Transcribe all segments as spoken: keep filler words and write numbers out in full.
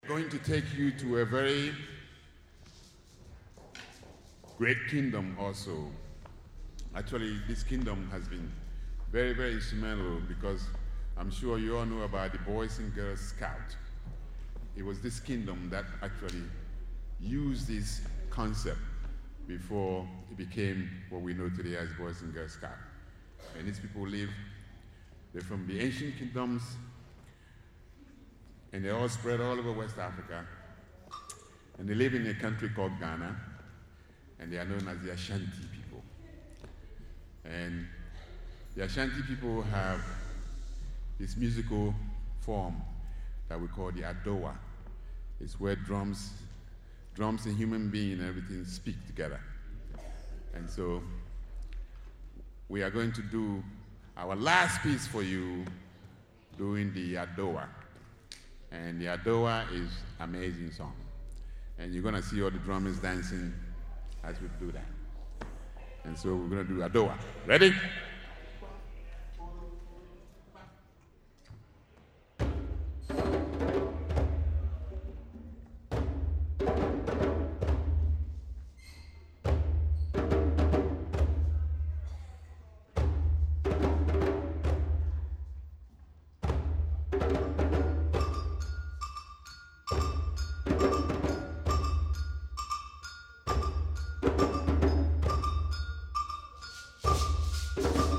going to take you to a very great kingdom also. Actually, this kingdom has been very, very instrumental because I'm sure you all know about the Boys and Girls Scout. It was this kingdom that actually used this concept before it became what we know today as Boys and Girls Scout. And these people live, they're from the ancient kingdoms, and they're all spread all over West Africa. And they live in a country called Ghana, and they are known as the Ashanti people. And the Ashanti people have this musical form that we call the Adowa. It's where drums, drums and human being and everything speak together. And so we are going to do our last piece for you doing the Adowa. And the Adowa is an amazing song. And you're gonna see all the drummers dancing as we do that. And so we're gonna do Adowa. Ready? You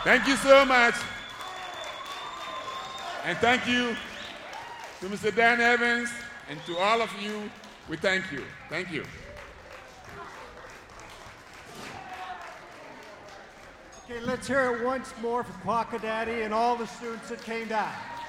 Thank you so much. And thank you to Mister Dan Evans and to all of you. We thank you. Thank you. Okay, let's hear it once more for Quacka Daddy and all the students that came down.